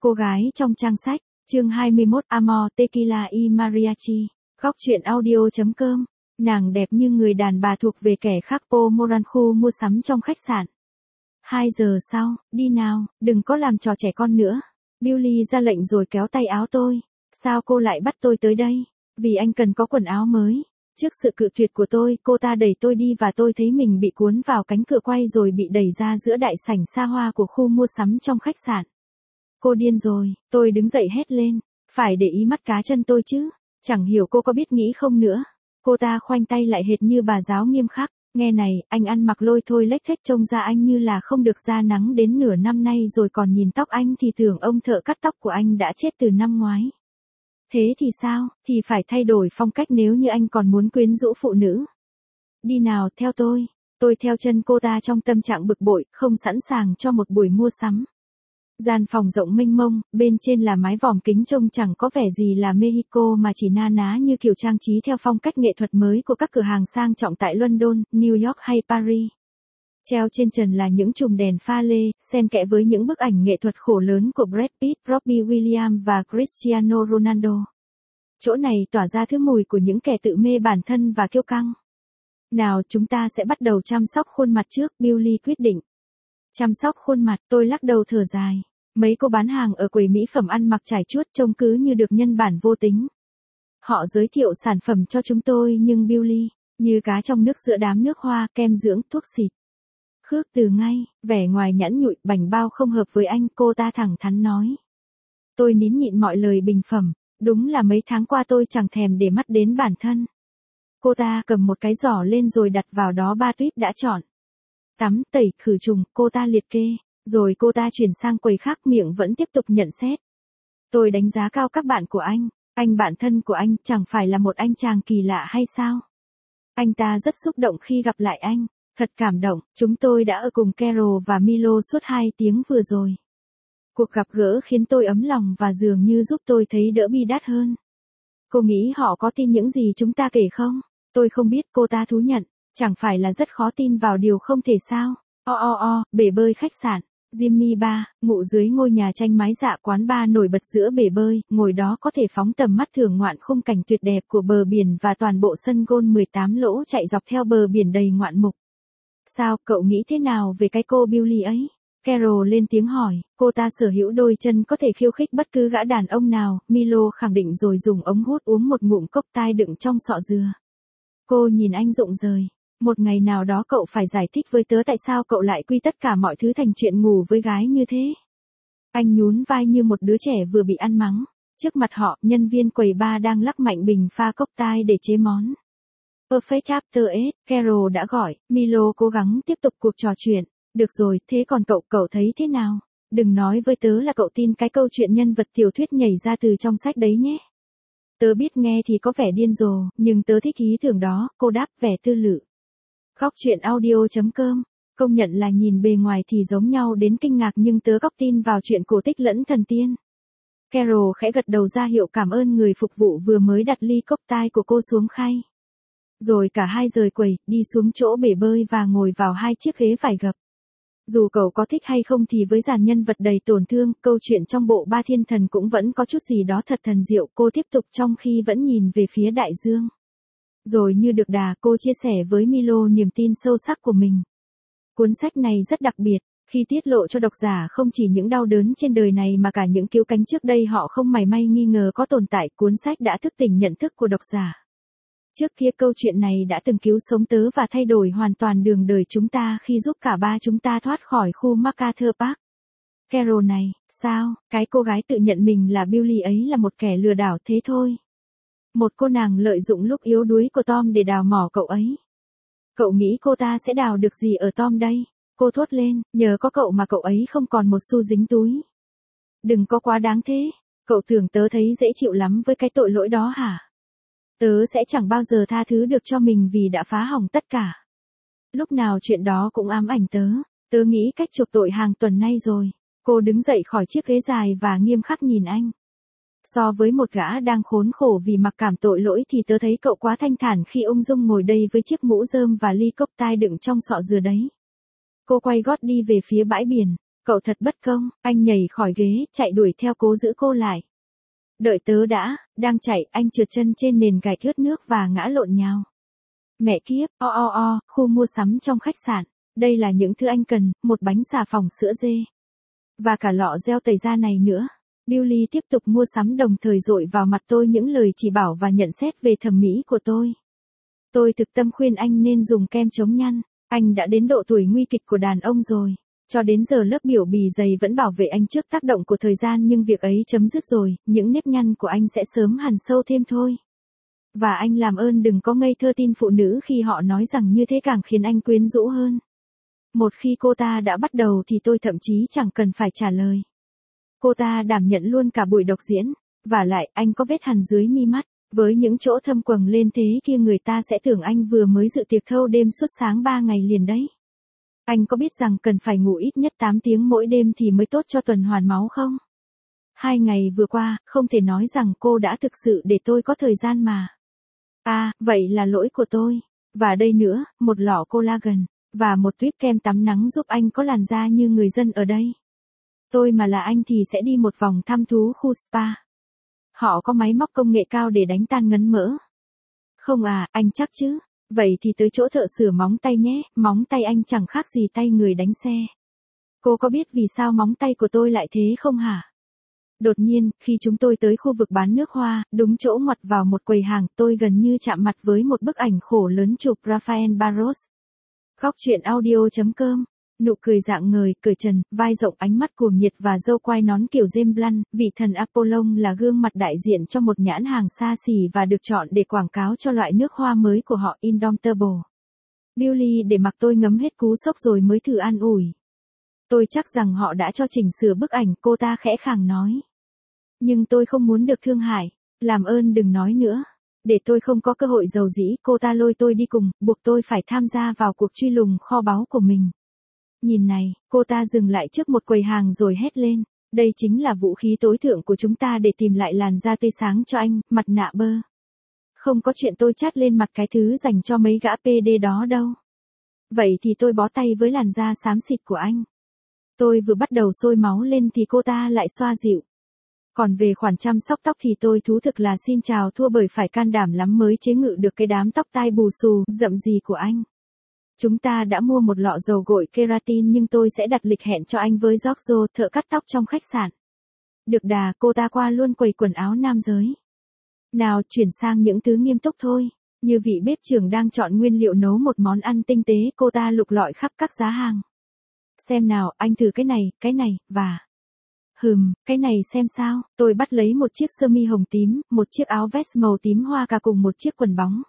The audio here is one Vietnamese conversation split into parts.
Cô gái trong trang sách, chương 21 Amor, Tequila y Mariachi, góc truyện audio.com. Nàng đẹp như người đàn bà thuộc về kẻ khác. Pomoranco mua sắm trong khách sạn. 2 giờ sau, đi nào, đừng có làm trò trẻ con nữa. Billy ra lệnh rồi kéo tay áo tôi. Sao cô lại bắt tôi tới đây? Vì anh cần có quần áo mới. Trước sự cự tuyệt của tôi, cô ta đẩy tôi đi và tôi thấy mình bị cuốn vào cánh cửa quay rồi bị đẩy ra giữa đại sảnh xa hoa của khu mua sắm trong khách sạn. Cô điên rồi, tôi đứng dậy hét lên. Phải để ý mắt cá chân tôi chứ. Chẳng hiểu cô có biết nghĩ không nữa. Cô ta khoanh tay lại hệt như bà giáo nghiêm khắc. Nghe này, anh ăn mặc lôi thôi lếch thếch trông ra anh như là không được ra nắng đến nửa năm nay rồi, còn nhìn tóc anh thì tưởng ông thợ cắt tóc của anh đã chết từ năm ngoái. Thế thì sao, thì phải thay đổi phong cách nếu như anh còn muốn quyến rũ phụ nữ. Đi nào, theo tôi. Tôi theo chân cô ta trong tâm trạng bực bội, không sẵn sàng cho một buổi mua sắm. Gian phòng rộng mênh mông, bên trên là mái vòm kính trông chẳng có vẻ gì là Mexico mà chỉ na ná như kiểu trang trí theo phong cách nghệ thuật mới của các cửa hàng sang trọng tại London, New York hay Paris. Treo trên trần là những chùm đèn pha lê, xen kẽ với những bức ảnh nghệ thuật khổ lớn của Brad Pitt, Robbie Williams và Cristiano Ronaldo. Chỗ này tỏa ra thứ mùi của những kẻ tự mê bản thân và kiêu căng. Nào, chúng ta sẽ bắt đầu chăm sóc khuôn mặt trước, Billy quyết định. Chăm sóc khuôn mặt, tôi lắc đầu thở dài. Mấy cô bán hàng ở quầy mỹ phẩm ăn mặc trải chuốt trông cứ như được nhân bản vô tính. Họ giới thiệu sản phẩm cho chúng tôi nhưng Billy, như cá trong nước giữa đám nước hoa, kem dưỡng, thuốc xịt. Khước từ ngay, vẻ ngoài nhẵn nhụi, bảnh bao không hợp với anh, cô ta thẳng thắn nói. Tôi nín nhịn mọi lời bình phẩm, đúng là mấy tháng qua tôi chẳng thèm để mắt đến bản thân. Cô ta cầm một cái giỏ lên rồi đặt vào đó 3 tuýp đã chọn. Tắm, tẩy, khử trùng, cô ta liệt kê, rồi cô ta chuyển sang quầy khác, miệng vẫn tiếp tục nhận xét. Tôi đánh giá cao các bạn của anh bạn thân của anh chẳng phải là một anh chàng kỳ lạ hay sao? Anh ta rất xúc động khi gặp lại anh, thật cảm động, chúng tôi đã ở cùng Carol và Milo suốt 2 tiếng vừa rồi. Cuộc gặp gỡ khiến tôi ấm lòng và dường như giúp tôi thấy đỡ bi đát hơn. Cô nghĩ họ có tin những gì chúng ta kể không? Tôi không biết, cô ta thú nhận. Chẳng phải là rất khó tin vào điều không thể sao? Bể bơi khách sạn, Jimmy Bar, ngụ dưới ngôi nhà tranh mái dạ, quán bar nổi bật giữa bể bơi, ngồi đó có thể phóng tầm mắt thưởng ngoạn khung cảnh tuyệt đẹp của bờ biển và toàn bộ sân golf 18 lỗ chạy dọc theo bờ biển đầy ngoạn mục. Sao, cậu nghĩ thế nào về cái cô Billy ấy? Carol lên tiếng hỏi, cô ta sở hữu đôi chân có thể khiêu khích bất cứ gã đàn ông nào, Milo khẳng định rồi dùng ống hút uống một ngụm cốc tai đựng trong sọ dừa. Cô nhìn anh rụng rời. Một ngày nào đó cậu phải giải thích với tớ tại sao cậu lại quy tất cả mọi thứ thành chuyện ngủ với gái như thế. Anh nhún vai như một đứa trẻ vừa bị ăn mắng. Trước mặt họ, nhân viên quầy bar đang lắc mạnh bình pha cốc tai để chế món. Perfect After Eight, Carol đã gọi. Milo cố gắng tiếp tục cuộc trò chuyện. Được rồi, thế còn cậu thấy thế nào? Đừng nói với tớ là cậu tin cái câu chuyện nhân vật tiểu thuyết nhảy ra từ trong sách đấy nhé. Tớ biết nghe thì có vẻ điên rồ, nhưng tớ thích ý tưởng đó, cô đáp vẻ tư lự. Góc truyện audio.com, công nhận là nhìn bề ngoài thì giống nhau đến kinh ngạc nhưng tớ góp tin vào chuyện cổ tích lẫn thần tiên. Carol khẽ gật đầu ra hiệu cảm ơn người phục vụ vừa mới đặt ly cốc tai của cô xuống khay. Rồi cả hai rời quầy, đi xuống chỗ bể bơi và ngồi vào 2 chiếc ghế vải gập. Dù cậu có thích hay không thì với dàn nhân vật đầy tổn thương, câu chuyện trong bộ Ba Thiên Thần cũng vẫn có chút gì đó thật thần diệu, cô tiếp tục trong khi vẫn nhìn về phía đại dương. Rồi như được đà, cô chia sẻ với Milo niềm tin sâu sắc của mình. Cuốn sách này rất đặc biệt, khi tiết lộ cho độc giả không chỉ những đau đớn trên đời này mà cả những cứu cánh trước đây họ không mảy may nghi ngờ có tồn tại. Cuốn sách đã thức tỉnh nhận thức của độc giả. Trước kia câu chuyện này đã từng cứu sống tớ và thay đổi hoàn toàn đường đời chúng ta khi giúp cả ba chúng ta thoát khỏi khu MacArthur Park. Carol này, sao, cái cô gái tự nhận mình là Billy ấy là một kẻ lừa đảo thế thôi. Một cô nàng lợi dụng lúc yếu đuối của Tom để đào mỏ cậu ấy. Cậu nghĩ cô ta sẽ đào được gì ở Tom đây? Cô thốt lên, nhờ có cậu mà cậu ấy không còn một xu dính túi. Đừng có quá đáng thế, cậu tưởng tớ thấy dễ chịu lắm với cái tội lỗi đó hả? Tớ sẽ chẳng bao giờ tha thứ được cho mình vì đã phá hỏng tất cả. Lúc nào chuyện đó cũng ám ảnh tớ nghĩ cách chuộc tội hàng tuần nay rồi. Cô đứng dậy khỏi chiếc ghế dài và nghiêm khắc nhìn anh. So với một gã đang khốn khổ vì mặc cảm tội lỗi thì tớ thấy cậu quá thanh thản khi ung dung ngồi đây với chiếc mũ rơm và ly cốc tai đựng trong sọ dừa đấy. Cô quay gót đi về phía bãi biển. Cậu thật bất công, anh nhảy khỏi ghế, chạy đuổi theo cố giữ cô lại. Đợi tớ đã, đang chạy, anh trượt chân trên nền gạch ướt nước và ngã lộn nhào. Mẹ kiếp, khu mua sắm trong khách sạn. Đây là những thứ anh cần, một bánh xà phòng sữa dê. Và cả lọ gel tẩy da này nữa. Billy tiếp tục mua sắm đồng thời dội vào mặt tôi những lời chỉ bảo và nhận xét về thẩm mỹ của tôi. Tôi thực tâm khuyên anh nên dùng kem chống nhăn. Anh đã đến độ tuổi nguy kịch của đàn ông rồi. Cho đến giờ lớp biểu bì dày vẫn bảo vệ anh trước tác động của thời gian nhưng việc ấy chấm dứt rồi, những nếp nhăn của anh sẽ sớm hằn sâu thêm thôi. Và anh làm ơn đừng có ngây thơ tin phụ nữ khi họ nói rằng như thế càng khiến anh quyến rũ hơn. Một khi cô ta đã bắt đầu thì tôi thậm chí chẳng cần phải trả lời. Cô ta đảm nhận luôn cả buổi độc diễn. Vả lại, anh có vết hằn dưới mi mắt. Với những chỗ thâm quầng lên thế kia người ta sẽ tưởng anh vừa mới dự tiệc thâu đêm suốt sáng 3 ngày liền đấy. Anh có biết rằng cần phải ngủ ít nhất 8 tiếng mỗi đêm thì mới tốt cho tuần hoàn máu không? 2 ngày vừa qua, không thể nói rằng cô đã thực sự để tôi có thời gian mà. Vậy là lỗi của tôi. Và đây nữa, một lọ collagen. Và một tuýp kem tắm nắng giúp anh có làn da như người dân ở đây. Tôi mà là anh thì sẽ đi một vòng thăm thú khu spa. Họ có máy móc công nghệ cao để đánh tan ngấn mỡ. Không anh chắc chứ. Vậy thì tới chỗ thợ sửa móng tay nhé, móng tay anh chẳng khác gì tay người đánh xe. Cô có biết vì sao móng tay của tôi lại thế không hả? Đột nhiên, khi chúng tôi tới khu vực bán nước hoa, đúng chỗ ngoặt vào một quầy hàng, tôi gần như chạm mặt với một bức ảnh khổ lớn chụp Rafael Barros. Góc truyện audio.com. Nụ cười rạng ngời, cởi trần, vai rộng, ánh mắt cuồng nhiệt và râu quai nón kiểu James Blunt, vị thần Apollon là gương mặt đại diện cho một nhãn hàng xa xỉ và được chọn để quảng cáo cho loại nước hoa mới của họ Indomitable. Billy để mặc tôi ngấm hết cú sốc rồi mới thử an ủi. Tôi chắc rằng họ đã cho chỉnh sửa bức ảnh, cô ta khẽ khàng nói. Nhưng tôi không muốn được thương hại, làm ơn đừng nói nữa. Để tôi không có cơ hội giàu dĩ, cô ta lôi tôi đi cùng, buộc tôi phải tham gia vào cuộc truy lùng kho báu của mình. Nhìn này, cô ta dừng lại trước một quầy hàng rồi hét lên. Đây chính là vũ khí tối thượng của chúng ta để tìm lại làn da tươi sáng cho anh, mặt nạ bơ. Không có chuyện tôi chát lên mặt cái thứ dành cho mấy gã PD đó đâu. Vậy thì tôi bó tay với làn da xám xịt của anh. Tôi vừa bắt đầu sôi máu lên thì cô ta lại xoa dịu. Còn về khoản chăm sóc tóc thì tôi thú thực là xin chào thua bởi phải can đảm lắm mới chế ngự được cái đám tóc tai bù xù, rậm rì của anh. Chúng ta đã mua một lọ dầu gội keratin nhưng tôi sẽ đặt lịch hẹn cho anh với Giorgio, thợ cắt tóc trong khách sạn. Được đà, cô ta qua luôn quầy quần áo nam giới. Nào, chuyển sang những thứ nghiêm túc thôi. Như vị bếp trưởng đang chọn nguyên liệu nấu một món ăn tinh tế, cô ta lục lọi khắp các giá hàng. Xem nào, anh thử cái này, và... cái này xem sao, tôi bắt lấy một chiếc sơ mi hồng tím, một chiếc áo vest màu tím hoa cà cùng một chiếc quần bóng.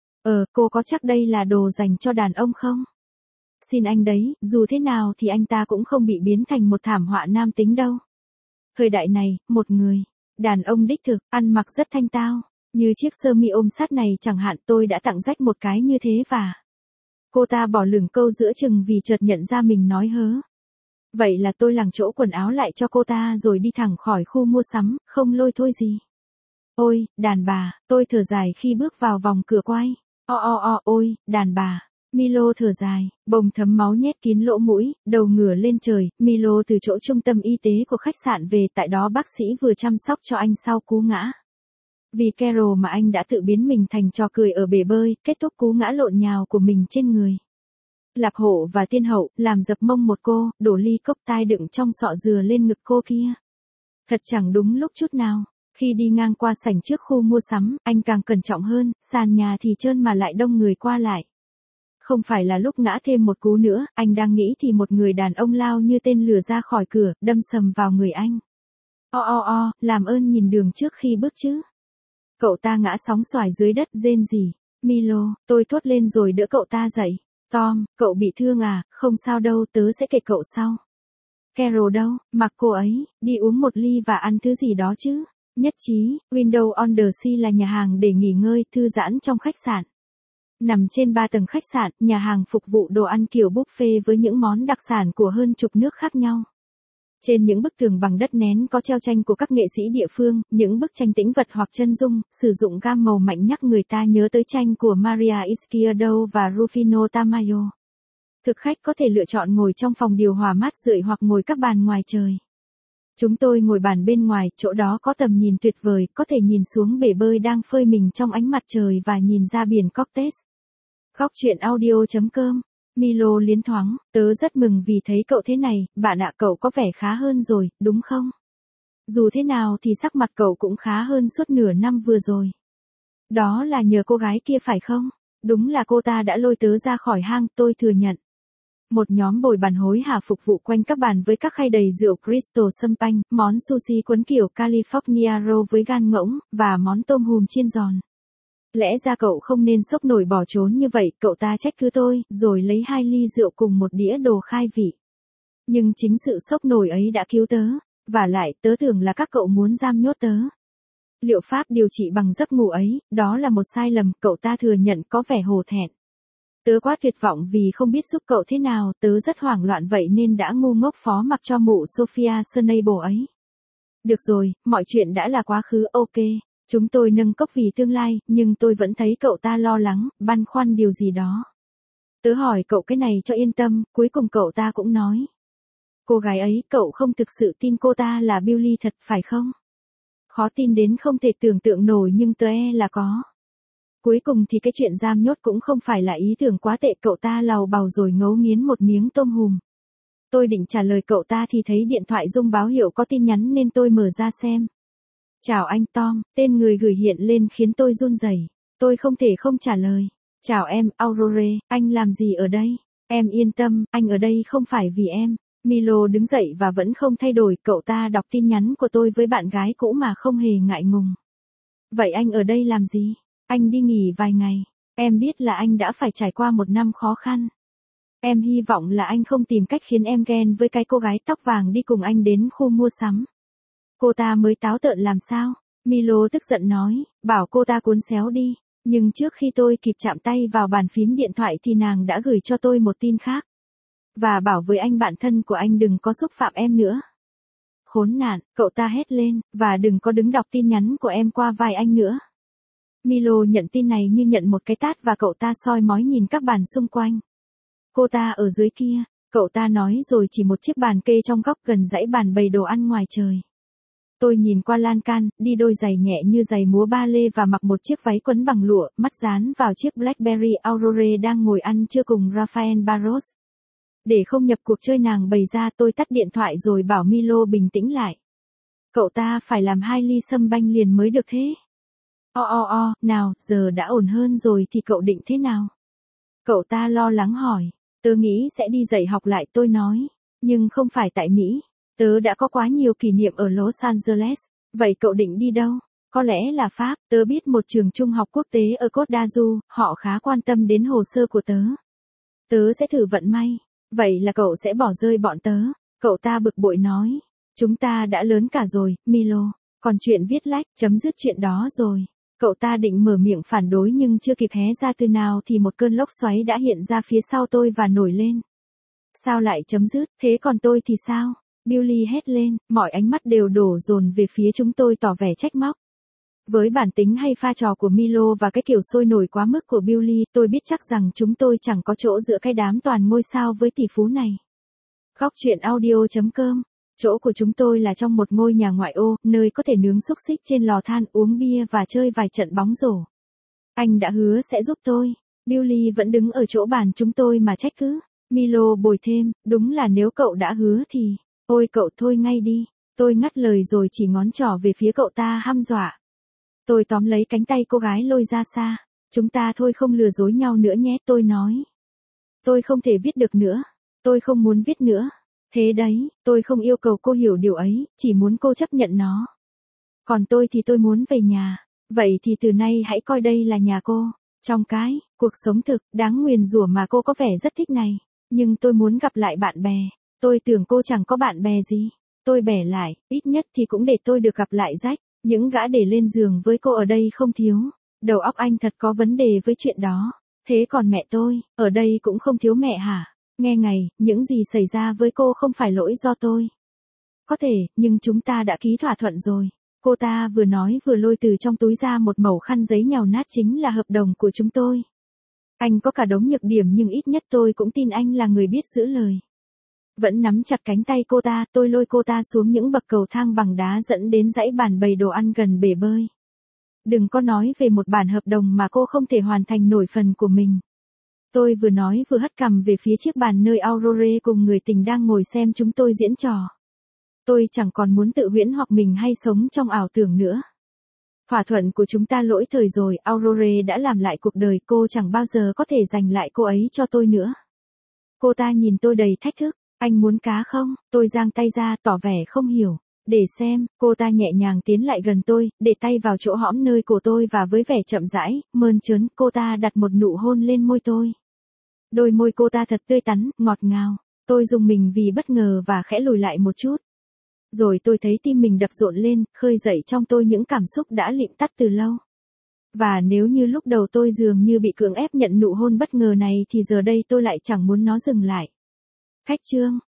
Cô có chắc đây là đồ dành cho đàn ông không? Xin anh đấy, dù thế nào thì anh ta cũng không bị biến thành một thảm họa nam tính đâu. Thời đại này, một người, đàn ông đích thực, ăn mặc rất thanh tao, như chiếc sơ mi ôm sát này chẳng hạn, tôi đã tặng rách một cái như thế và... Cô ta bỏ lửng câu giữa chừng vì chợt nhận ra mình nói hớ. Vậy là tôi lảng chỗ quần áo lại cho cô ta rồi đi thẳng khỏi khu mua sắm, không lôi thôi gì. Ôi, đàn bà, tôi thở dài khi bước vào vòng cửa quay. Ôi, đàn bà. Milo thở dài, bồng thấm máu nhét kín lỗ mũi, đầu ngửa lên trời. Milo từ chỗ trung tâm y tế của khách sạn về, tại đó bác sĩ vừa chăm sóc cho anh sau cú ngã. Vì Carol mà anh đã tự biến mình thành trò cười ở bể bơi, kết thúc cú ngã lộn nhào của mình trên người. Lạc Hổ và Tiên Hậu làm dập mông một cô, đổ ly cốc tai đựng trong sọ dừa lên ngực cô kia. Thật chẳng đúng lúc chút nào. Khi đi ngang qua sảnh trước khu mua sắm, anh càng cẩn trọng hơn, sàn nhà thì trơn mà lại đông người qua lại. Không phải là lúc ngã thêm một cú nữa, anh đang nghĩ thì một người đàn ông lao như tên lửa ra khỏi cửa, đâm sầm vào người anh. Làm ơn nhìn đường trước khi bước chứ. Cậu ta ngã sóng xoài dưới đất, rên rỉ. Milo, tôi thốt lên rồi đỡ cậu ta dậy. Tom, cậu bị thương à? Không sao đâu, tớ sẽ kể cậu sau. Carol đâu? Mặc cô ấy, đi uống một ly và ăn thứ gì đó chứ. Nhất trí, Window on the Sea là nhà hàng để nghỉ ngơi, thư giãn trong khách sạn. Nằm trên 3 tầng khách sạn, nhà hàng phục vụ đồ ăn kiểu buffet với những món đặc sản của hơn chục nước khác nhau. Trên những bức tường bằng đất nén có treo tranh của các nghệ sĩ địa phương, những bức tranh tĩnh vật hoặc chân dung, sử dụng gam màu mạnh nhắc người ta nhớ tới tranh của Maria Izquierdo và Rufino Tamayo. Thực khách có thể lựa chọn ngồi trong phòng điều hòa mát rượi hoặc ngồi các bàn ngoài trời. Chúng tôi ngồi bàn bên ngoài, chỗ đó có tầm nhìn tuyệt vời, có thể nhìn xuống bể bơi đang phơi mình trong ánh mặt trời và nhìn ra biển Cortez. Góc truyện audio.com. Milo liến thoáng, tớ rất mừng vì thấy cậu thế này, bạn ạ, cậu có vẻ khá hơn rồi, đúng không? Dù thế nào thì sắc mặt cậu cũng khá hơn suốt nửa năm vừa rồi. Đó là nhờ cô gái kia phải không? Đúng là cô ta đã lôi tớ ra khỏi hang, tôi thừa nhận. Một nhóm bồi bàn hối hả phục vụ quanh các bàn với các khay đầy rượu Crystal Champagne, món sushi cuốn kiểu California Roll với gan ngỗng, và món tôm hùm chiên giòn. Lẽ ra cậu không nên sốc nổi bỏ trốn như vậy, cậu ta trách cứ tôi, rồi lấy 2 ly rượu cùng một đĩa đồ khai vị. Nhưng chính sự sốc nổi ấy đã cứu tớ, và lại tớ tưởng là các cậu muốn giam nhốt tớ. Liệu pháp điều trị bằng giấc ngủ ấy, đó là một sai lầm, cậu ta thừa nhận có vẻ hổ thẹn. Tớ quá tuyệt vọng vì không biết giúp cậu thế nào, tớ rất hoảng loạn vậy nên đã ngu ngốc phó mặc cho mụ Sophia Snable ấy. Được rồi, mọi chuyện đã là quá khứ, ok. Chúng tôi nâng cốc vì tương lai, nhưng tôi vẫn thấy cậu ta lo lắng, băn khoăn điều gì đó. Tớ hỏi cậu cái này cho yên tâm, cuối cùng cậu ta cũng nói. Cô gái ấy, cậu không thực sự tin cô ta là Billy thật, phải không? Khó tin đến không thể tưởng tượng nổi nhưng tớ là có. Cuối cùng thì cái chuyện giam nhốt cũng không phải là ý tưởng quá tệ, cậu ta làu bàu rồi ngấu nghiến một miếng tôm hùm. Tôi định trả lời cậu ta thì thấy điện thoại rung báo hiệu có tin nhắn nên tôi mở ra xem. Chào anh Tom, tên người gửi hiện lên khiến tôi run rẩy. Tôi không thể không trả lời. Chào em, Aurore, anh làm gì ở đây? Em yên tâm, anh ở đây không phải vì em. Milo đứng dậy và vẫn không thay đổi, cậu ta đọc tin nhắn của tôi với bạn gái cũ mà không hề ngại ngùng. Vậy anh ở đây làm gì? Anh đi nghỉ vài ngày. Em biết là anh đã phải trải qua một năm khó khăn. Em hy vọng là anh không tìm cách khiến em ghen với cái cô gái tóc vàng đi cùng anh đến khu mua sắm. Cô ta mới táo tợn làm sao? Milo tức giận nói, bảo cô ta cuốn xéo đi. Nhưng trước khi tôi kịp chạm tay vào bàn phím điện thoại thì nàng đã gửi cho tôi một tin khác. Và bảo với anh bạn thân của anh đừng có xúc phạm em nữa. Khốn nạn, cậu ta hét lên, và đừng có đứng đọc tin nhắn của em qua vai anh nữa. Milo nhận tin này như nhận một cái tát và cậu ta soi mói nhìn các bàn xung quanh. Cô ta ở dưới kia, cậu ta nói rồi chỉ một chiếc bàn kê trong góc gần dãy bàn bày đồ ăn ngoài trời. Tôi nhìn qua lan can, đi đôi giày nhẹ như giày múa ba lê và mặc một chiếc váy quấn bằng lụa, mắt dán vào chiếc Blackberry Aurore đang ngồi ăn trưa cùng Rafael Barros. Để không nhập cuộc chơi nàng bày ra, tôi tắt điện thoại rồi bảo Milo bình tĩnh lại. Cậu ta phải làm 2 ly sâm banh liền mới được thế. Nào, giờ đã ổn hơn rồi thì cậu định thế nào? Cậu ta lo lắng hỏi. Tớ nghĩ sẽ đi dạy học lại, tôi nói. Nhưng không phải tại Mỹ. Tớ đã có quá nhiều kỷ niệm ở Los Angeles. Vậy cậu định đi đâu? Có lẽ là Pháp. Tớ biết một trường trung học quốc tế ở Côte d'Azur, họ khá quan tâm đến hồ sơ của tớ. Tớ sẽ thử vận may. Vậy là cậu sẽ bỏ rơi bọn tớ. Cậu ta bực bội nói. Chúng ta đã lớn cả rồi, Milo. Còn chuyện viết lách, chấm dứt chuyện đó rồi. Cậu ta định mở miệng phản đối nhưng chưa kịp hé ra từ nào thì một cơn lốc xoáy đã hiện ra phía sau tôi và nổi lên. Sao lại chấm dứt, thế còn tôi thì sao? Billy hét lên, mọi ánh mắt đều đổ dồn về phía chúng tôi tỏ vẻ trách móc. Với bản tính hay pha trò của Milo và cái kiểu sôi nổi quá mức của Billy, tôi biết chắc rằng chúng tôi chẳng có chỗ giữa cái đám toàn ngôi sao với tỷ phú này. Góc truyện audio.com. Chỗ của chúng tôi là trong một ngôi nhà ngoại ô, nơi có thể nướng xúc xích trên lò than, uống bia và chơi vài trận bóng rổ. Anh đã hứa sẽ giúp tôi. Billy vẫn đứng ở chỗ bàn chúng tôi mà trách cứ. Milo bồi thêm, đúng là nếu cậu đã hứa thì, ôi cậu thôi ngay đi. Tôi ngắt lời rồi chỉ ngón trỏ về phía cậu ta hăm dọa. Tôi tóm lấy cánh tay cô gái lôi ra xa. Chúng ta thôi không lừa dối nhau nữa nhé, tôi nói. Tôi không thể viết được nữa. Tôi không muốn viết nữa. Thế đấy, tôi không yêu cầu cô hiểu điều ấy, chỉ muốn cô chấp nhận nó. Còn tôi thì tôi muốn về nhà. Vậy thì từ nay hãy coi đây là nhà cô. Trong cái cuộc sống thực, đáng nguyền rủa mà cô có vẻ rất thích này. Nhưng tôi muốn gặp lại bạn bè. Tôi tưởng cô chẳng có bạn bè gì. Tôi bẻ lại, ít nhất thì cũng để tôi được gặp lại Jack. Những gã để lên giường với cô ở đây không thiếu. Đầu óc anh thật có vấn đề với chuyện đó. Thế còn mẹ tôi, ở đây cũng không thiếu mẹ hả? Nghe ngày, những gì xảy ra với cô không phải lỗi do tôi. Có thể, nhưng chúng ta đã ký thỏa thuận rồi. Cô ta vừa nói vừa lôi từ trong túi ra một mẩu khăn giấy nhàu nát, chính là hợp đồng của chúng tôi. Anh có cả đống nhược điểm nhưng ít nhất tôi cũng tin anh là người biết giữ lời. Vẫn nắm chặt cánh tay cô ta, tôi lôi cô ta xuống những bậc cầu thang bằng đá dẫn đến dãy bàn bày đồ ăn gần bể bơi. Đừng có nói về một bản hợp đồng mà cô không thể hoàn thành nổi phần của mình. Tôi vừa nói vừa hất cằm về phía chiếc bàn nơi Aurore cùng người tình đang ngồi xem chúng tôi diễn trò. Tôi chẳng còn muốn tự huyễn hoặc mình hay sống trong ảo tưởng nữa. Thỏa thuận của chúng ta lỗi thời rồi, Aurore đã làm lại cuộc đời, cô chẳng bao giờ có thể giành lại cô ấy cho tôi nữa. Cô ta nhìn tôi đầy thách thức, anh muốn cá không? Tôi giang tay ra tỏ vẻ không hiểu. Để xem, cô ta nhẹ nhàng tiến lại gần tôi, để tay vào chỗ hõm nơi cổ tôi và với vẻ chậm rãi, mơn trớn, cô ta đặt một nụ hôn lên môi tôi. Đôi môi cô ta thật tươi tắn, ngọt ngào. Tôi rùng mình vì bất ngờ và khẽ lùi lại một chút. Rồi tôi thấy tim mình đập rộn lên, khơi dậy trong tôi những cảm xúc đã lịm tắt từ lâu. Và nếu như lúc đầu tôi dường như bị cưỡng ép nhận nụ hôn bất ngờ này thì giờ đây tôi lại chẳng muốn nó dừng lại. Khách trương,